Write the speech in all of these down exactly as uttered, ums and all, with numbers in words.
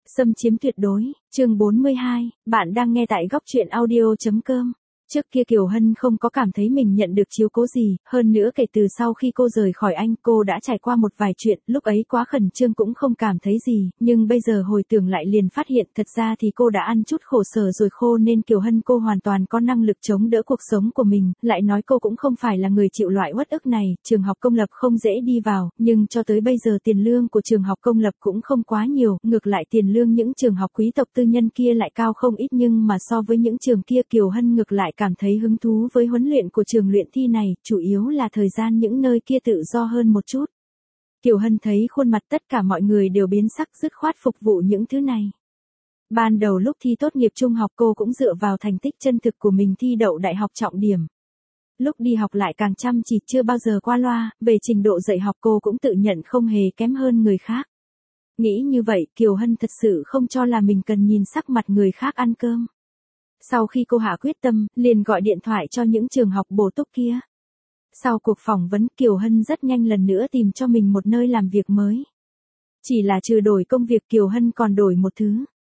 Xâm chiếm tuyệt đối, chương bốn mươi hai, bạn đang nghe tại góc truyện audio.com. Trước kia Kiều Hân không có cảm thấy mình nhận được chiếu cố gì, hơn nữa kể từ sau khi cô rời khỏi anh, cô đã trải qua một vài chuyện, lúc ấy quá khẩn trương cũng không cảm thấy gì, nhưng bây giờ hồi tưởng lại liền phát hiện thật ra thì cô đã ăn chút khổ sở rồi khô nên Kiều Hân cô hoàn toàn có năng lực chống đỡ cuộc sống của mình, lại nói cô cũng không phải là người chịu loại uất ức này, trường học công lập không dễ đi vào, nhưng cho tới bây giờ tiền lương của trường học công lập cũng không quá nhiều, ngược lại tiền lương những trường học quý tộc tư nhân kia lại cao không ít nhưng mà so với những trường kia Kiều Hân ngược lại cảm thấy hứng thú với huấn luyện của trường luyện thi này, chủ yếu là thời gian những nơi kia tự do hơn một chút. Kiều Hân thấy khuôn mặt tất cả mọi người đều biến sắc dứt khoát phục vụ những thứ này. Ban đầu lúc thi tốt nghiệp trung học cô cũng dựa vào thành tích chân thực của mình thi đậu đại học trọng điểm. Lúc đi học lại càng chăm chỉ chưa bao giờ qua loa, về trình độ dạy học cô cũng tự nhận không hề kém hơn người khác. Nghĩ như vậy Kiều Hân thật sự không cho là mình cần nhìn sắc mặt người khác ăn cơm. Sau khi cô hạ quyết tâm, liền gọi điện thoại cho những trường học bổ túc kia. Sau cuộc phỏng vấn Kiều Hân rất nhanh lần nữa tìm cho mình một nơi làm việc mới. Chỉ là trừ đổi công việc Kiều Hân còn đổi một thứ.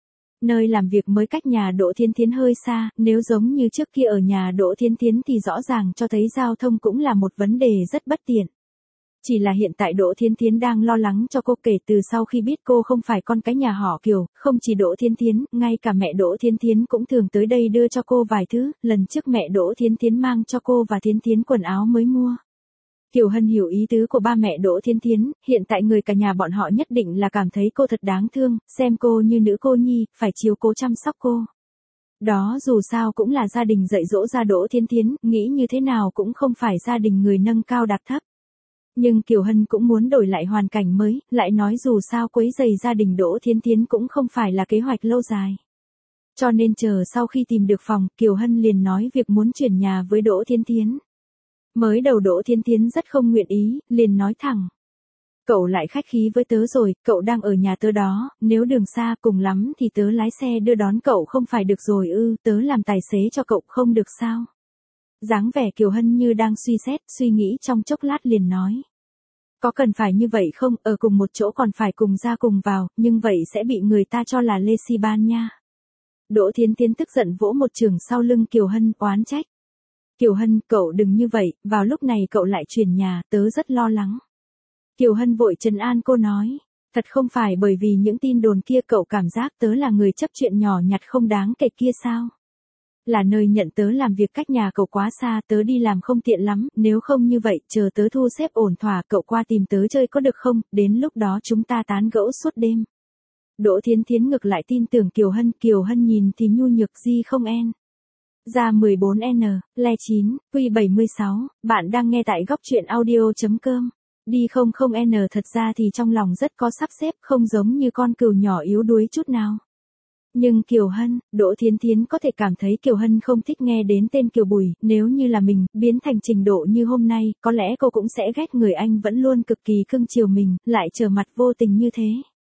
Nơi làm việc mới cách nhà Đỗ Thiên Thiến hơi xa, nếu giống như trước kia ở nhà Đỗ Thiên Thiến thì rõ ràng cho thấy giao thông cũng là một vấn đề rất bất tiện. Chỉ là hiện tại Đỗ Thiên Thiến đang lo lắng cho cô kể từ sau khi biết cô không phải con cái nhà họ Kiều, không chỉ Đỗ Thiên Thiến, ngay cả mẹ Đỗ Thiên Thiến cũng thường tới đây đưa cho cô vài thứ, lần trước mẹ Đỗ Thiên Thiến mang cho cô và Thiến Thiến quần áo mới mua. Kiều Hân hiểu ý tứ của ba mẹ Đỗ Thiên Thiến, hiện tại người cả nhà bọn họ nhất định là cảm thấy cô thật đáng thương, xem cô như nữ cô nhi, phải chiếu cố chăm sóc cô. Đó dù sao cũng là gia đình dạy dỗ ra Đỗ Thiên Thiến, nghĩ như thế nào cũng không phải gia đình người nâng cao đặt thấp. Nhưng Kiều Hân cũng muốn đổi lại hoàn cảnh mới, lại nói dù sao quấy rầy gia đình Đỗ Thiên Thiến cũng không phải là kế hoạch lâu dài. Cho nên chờ sau khi tìm được phòng, Kiều Hân liền nói việc muốn chuyển nhà với Đỗ Thiên Thiến. Mới đầu Đỗ Thiên Thiến rất không nguyện ý, liền nói thẳng. Cậu lại khách khí với tớ rồi, cậu đang ở nhà tớ đó, nếu đường xa cùng lắm thì tớ lái xe đưa đón cậu không phải được rồi ư, tớ làm tài xế cho cậu không được sao. Dáng vẻ Kiều Hân như đang suy xét, suy nghĩ trong chốc lát liền nói. Có cần phải như vậy không, ở cùng một chỗ còn phải cùng ra cùng vào, nhưng vậy sẽ bị người ta cho là lê si ban nha. Đỗ Thiên Thiến tức giận vỗ một trường sau lưng Kiều Hân, oán trách. Kiều Hân, cậu đừng như vậy, vào lúc này cậu lại chuyển nhà, tớ rất lo lắng. Kiều Hân vội trấn an cô nói, thật không phải bởi vì những tin đồn kia cậu cảm giác tớ là người chấp chuyện nhỏ nhặt không đáng kể kia sao? Là nơi nhận tớ làm việc cách nhà cậu quá xa, tớ đi làm không tiện lắm, nếu không như vậy, chờ tớ thu xếp ổn thỏa cậu qua tìm tớ chơi có được không, đến lúc đó chúng ta tán gẫu suốt đêm. Đỗ Thiên Thiến ngược lại tin tưởng Kiều Hân, Kiều Hân nhìn thì nhu nhược di không en. Ra mười bốn N, le chín, quy bảy mươi sáu, bạn đang nghe tại góc truyện audio.com. Đi không không N thật ra thì trong lòng rất có sắp xếp, không giống như con cừu nhỏ yếu đuối chút nào. Nhưng Kiều Hân, Đỗ Thiên Thiến có thể cảm thấy Kiều Hân không thích nghe đến tên Kiều Bùi, nếu như là mình, biến thành trình độ như hôm nay, có lẽ cô cũng sẽ ghét người anh vẫn luôn cực kỳ cưng chiều mình, lại trở mặt vô tình như thế.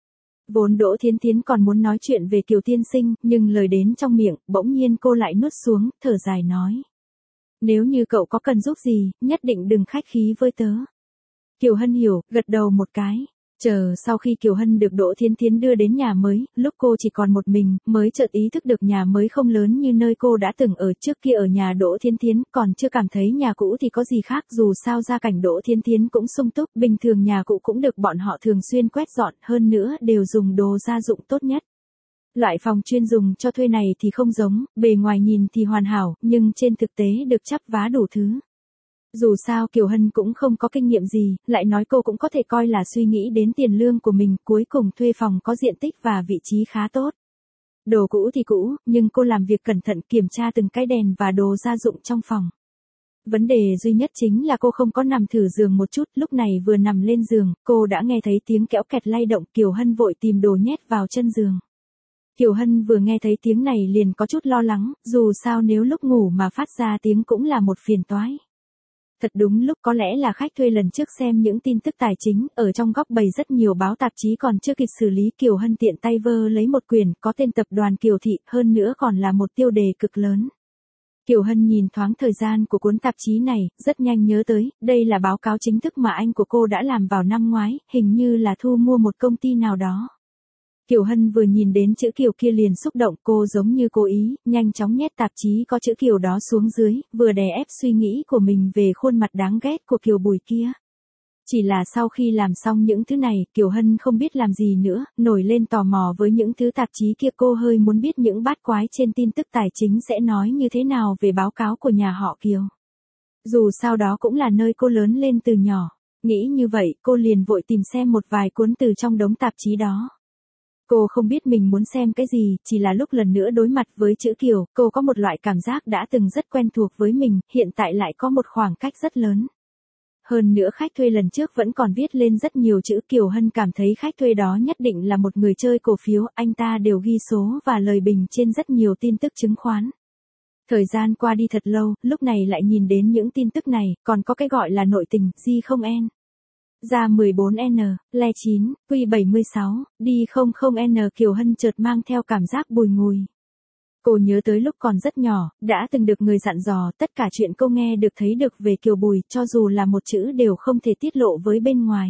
Vốn Đỗ Thiên Thiến còn muốn nói chuyện về Kiều tiên sinh, nhưng lời đến trong miệng, bỗng nhiên cô lại nuốt xuống, thở dài nói. Nếu như cậu có cần giúp gì, nhất định đừng khách khí với tớ. Kiều Hân hiểu, gật đầu một cái. Chờ sau khi Kiều Hân được Đỗ Thiên Thiến đưa đến nhà mới, lúc cô chỉ còn một mình, mới chợt ý thức được nhà mới không lớn như nơi cô đã từng ở trước kia ở nhà Đỗ Thiên Thiến, còn chưa cảm thấy nhà cũ thì có gì khác, dù sao gia cảnh Đỗ Thiên Thiến cũng sung túc, bình thường nhà cũ cũng được bọn họ thường xuyên quét dọn, hơn nữa đều dùng đồ gia dụng tốt nhất. Loại phòng chuyên dùng cho thuê này thì không giống, bề ngoài nhìn thì hoàn hảo, nhưng trên thực tế được chắp vá đủ thứ. Dù sao Kiều Hân cũng không có kinh nghiệm gì, lại nói cô cũng có thể coi là suy nghĩ đến tiền lương của mình, cuối cùng thuê phòng có diện tích và vị trí khá tốt. Đồ cũ thì cũ, nhưng cô làm việc cẩn thận kiểm tra từng cái đèn và đồ gia dụng trong phòng. Vấn đề duy nhất chính là cô không có nằm thử giường một chút, lúc này vừa nằm lên giường, cô đã nghe thấy tiếng kéo kẹt lay động, Kiều Hân vội tìm đồ nhét vào chân giường. Kiều Hân vừa nghe thấy tiếng này liền có chút lo lắng, dù sao nếu lúc ngủ mà phát ra tiếng cũng là một phiền toái. Thật đúng lúc có lẽ là khách thuê lần trước xem những tin tức tài chính, ở trong góc bày rất nhiều báo tạp chí còn chưa kịp xử lý, Kiều Hân tiện tay vơ lấy một quyển, có tên tập đoàn Kiều Thị, hơn nữa còn là một tiêu đề cực lớn. Kiều Hân nhìn thoáng thời gian của cuốn tạp chí này, rất nhanh nhớ tới, đây là báo cáo chính thức mà anh của cô đã làm vào năm ngoái, hình như là thu mua một công ty nào đó. Kiều Hân vừa nhìn đến chữ Kiều kia liền xúc động, cô giống như cố ý, nhanh chóng nhét tạp chí có chữ Kiều đó xuống dưới, vừa đè ép suy nghĩ của mình về khuôn mặt đáng ghét của Kiều Bùi kia. Chỉ là sau khi làm xong những thứ này, Kiều Hân không biết làm gì nữa, nổi lên tò mò với những thứ tạp chí kia, cô hơi muốn biết những bát quái trên tin tức tài chính sẽ nói như thế nào về báo cáo của nhà họ Kiều. Dù sao đó cũng là nơi cô lớn lên từ nhỏ. Nghĩ như vậy, cô liền vội tìm xem một vài cuốn từ trong đống tạp chí đó. Cô không biết mình muốn xem cái gì, chỉ là lúc lần nữa đối mặt với chữ Kiều, cô có một loại cảm giác đã từng rất quen thuộc với mình, hiện tại lại có một khoảng cách rất lớn. Hơn nữa khách thuê lần trước vẫn còn viết lên rất nhiều chữ, Kiều Hân cảm thấy khách thuê đó nhất định là một người chơi cổ phiếu, anh ta đều ghi số và lời bình trên rất nhiều tin tức chứng khoán. Thời gian qua đi thật lâu, lúc này lại nhìn đến những tin tức này, còn có cái gọi là nội tình, G không N. Ra mười bốn N, Le chín, Q bảy mươi sáu, đi không không N. Kiều Hân chợt mang theo cảm giác bùi ngùi. Cô nhớ tới lúc còn rất nhỏ, đã từng được người dặn dò, tất cả chuyện cô nghe được thấy được về Kiều Bùi, cho dù là một chữ đều không thể tiết lộ với bên ngoài.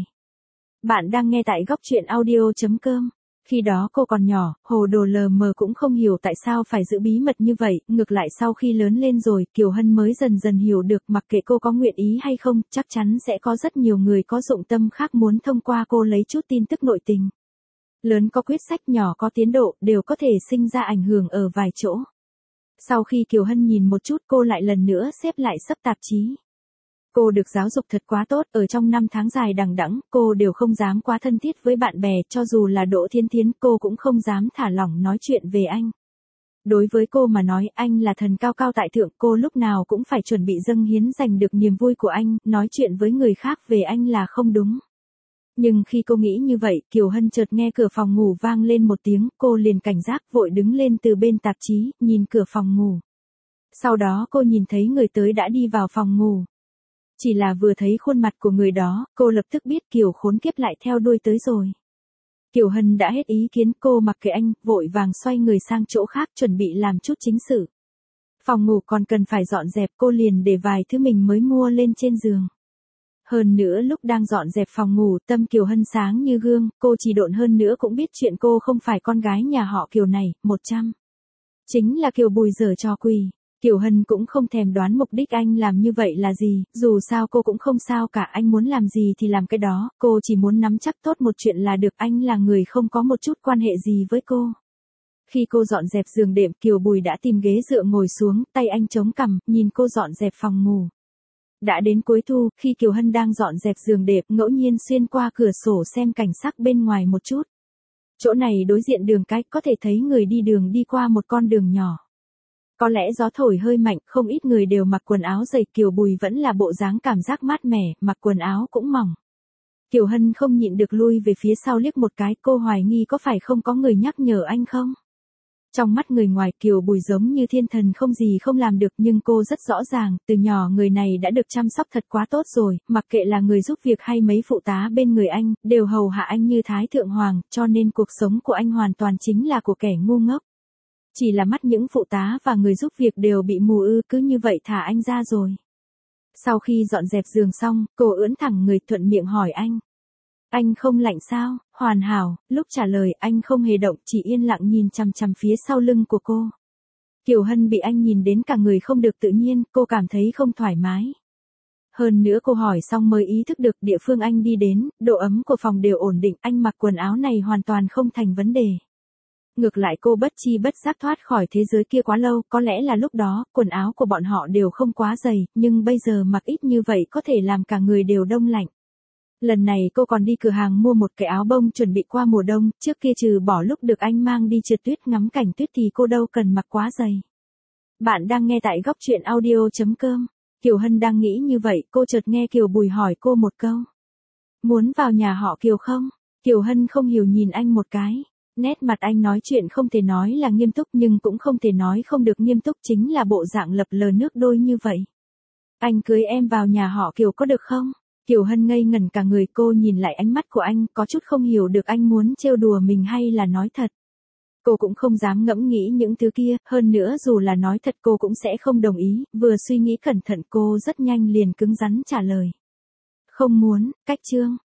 Bạn đang nghe tại góc truyện audio chấm com. Khi đó cô còn nhỏ, hồ đồ lờ mờ cũng không hiểu tại sao phải giữ bí mật như vậy, ngược lại sau khi lớn lên rồi, Kiều Hân mới dần dần hiểu được, mặc kệ cô có nguyện ý hay không, chắc chắn sẽ có rất nhiều người có dụng tâm khác muốn thông qua cô lấy chút tin tức nội tình. Lớn có quyết sách, nhỏ có tiến độ, đều có thể sinh ra ảnh hưởng ở vài chỗ. Sau khi Kiều Hân nhìn một chút, cô lại lần nữa xếp lại sấp tạp chí. Cô được giáo dục thật quá tốt, ở trong năm tháng dài đằng đẵng, cô đều không dám quá thân thiết với bạn bè, cho dù là Đỗ Thiên Thiến, cô cũng không dám thả lỏng nói chuyện về anh. Đối với cô mà nói, anh là thần cao cao tại thượng, cô lúc nào cũng phải chuẩn bị dâng hiến giành được niềm vui của anh, nói chuyện với người khác về anh là không đúng. Nhưng khi cô nghĩ như vậy, Kiều Hân chợt nghe cửa phòng ngủ vang lên một tiếng, cô liền cảnh giác vội đứng lên từ bên tạp chí, nhìn cửa phòng ngủ. Sau đó cô nhìn thấy người tới đã đi vào phòng ngủ. Chỉ là vừa thấy khuôn mặt của người đó, cô lập tức biết Kiều khốn kiếp lại theo đuôi tới rồi. Kiều Hân đã hết ý kiến, cô mặc kệ anh, vội vàng xoay người sang chỗ khác chuẩn bị làm chút chính sự. Phòng ngủ còn cần phải dọn dẹp, cô liền để vài thứ mình mới mua lên trên giường. Hơn nữa lúc đang dọn dẹp phòng ngủ, tâm Kiều Hân sáng như gương, cô chỉ độn hơn nữa cũng biết chuyện cô không phải con gái nhà họ Kiều này, một trăm. Chính là Kiều Bùi giở trò quỷ. Kiều Hân cũng không thèm đoán mục đích anh làm như vậy là gì, dù sao cô cũng không sao cả, anh muốn làm gì thì làm cái đó, cô chỉ muốn nắm chắc tốt một chuyện là được, anh là người không có một chút quan hệ gì với cô. Khi cô dọn dẹp giường đệm, Kiều Bùi đã tìm ghế dựa ngồi xuống, tay anh chống cằm, nhìn cô dọn dẹp phòng ngủ. Đã đến cuối thu, khi Kiều Hân đang dọn dẹp giường đệm, ngẫu nhiên xuyên qua cửa sổ xem cảnh sắc bên ngoài một chút. Chỗ này đối diện đường cái, có thể thấy người đi đường đi qua một con đường nhỏ. Có lẽ gió thổi hơi mạnh, không ít người đều mặc quần áo dày, Kiều Bùi vẫn là bộ dáng cảm giác mát mẻ, mặc quần áo cũng mỏng. Kiều Hân không nhịn được lui về phía sau liếc một cái, cô hoài nghi có phải không có người nhắc nhở anh không? Trong mắt người ngoài, Kiều Bùi giống như thiên thần không gì không làm được, nhưng cô rất rõ ràng, từ nhỏ người này đã được chăm sóc thật quá tốt rồi, mặc kệ là người giúp việc hay mấy phụ tá bên người anh, đều hầu hạ anh như Thái Thượng Hoàng, cho nên cuộc sống của anh hoàn toàn chính là của kẻ ngu ngốc. Chỉ là mắt những phụ tá và người giúp việc đều bị mù ư, cứ như vậy thả anh ra rồi. Sau khi dọn dẹp giường xong, cô ưỡn thẳng người thuận miệng hỏi anh. Anh không lạnh sao? Hoàn hảo, lúc trả lời anh không hề động, chỉ yên lặng nhìn chằm chằm phía sau lưng của cô. Kiều Hân bị anh nhìn đến cả người không được tự nhiên, cô cảm thấy không thoải mái. Hơn nữa cô hỏi xong mới ý thức được địa phương anh đi đến, độ ấm của phòng đều ổn định, anh mặc quần áo này hoàn toàn không thành vấn đề. Ngược lại cô bất chi bất giác thoát khỏi thế giới kia quá lâu, có lẽ là lúc đó, quần áo của bọn họ đều không quá dày, nhưng bây giờ mặc ít như vậy có thể làm cả người đều đông lạnh. Lần này cô còn đi cửa hàng mua một cái áo bông chuẩn bị qua mùa đông, trước kia trừ bỏ lúc được anh mang đi trượt tuyết ngắm cảnh tuyết thì cô đâu cần mặc quá dày. Bạn đang nghe tại góc truyện audio chấm com. Kiều Hân đang nghĩ như vậy, cô chợt nghe Kiều Bùi hỏi cô một câu. Muốn vào nhà họ Kiều không? Kiều Hân không hiểu nhìn anh một cái. Nét mặt anh nói chuyện không thể nói là nghiêm túc nhưng cũng không thể nói không được nghiêm túc, chính là bộ dạng lập lờ nước đôi như vậy. Anh cưới em vào nhà họ Kiều có được không? Kiều Hân ngây ngẩn cả người, cô nhìn lại ánh mắt của anh, có chút không hiểu được anh muốn trêu đùa mình hay là nói thật. Cô cũng không dám ngẫm nghĩ những thứ kia, hơn nữa dù là nói thật cô cũng sẽ không đồng ý, vừa suy nghĩ cẩn thận cô rất nhanh liền cứng rắn trả lời. Không muốn, cách chương.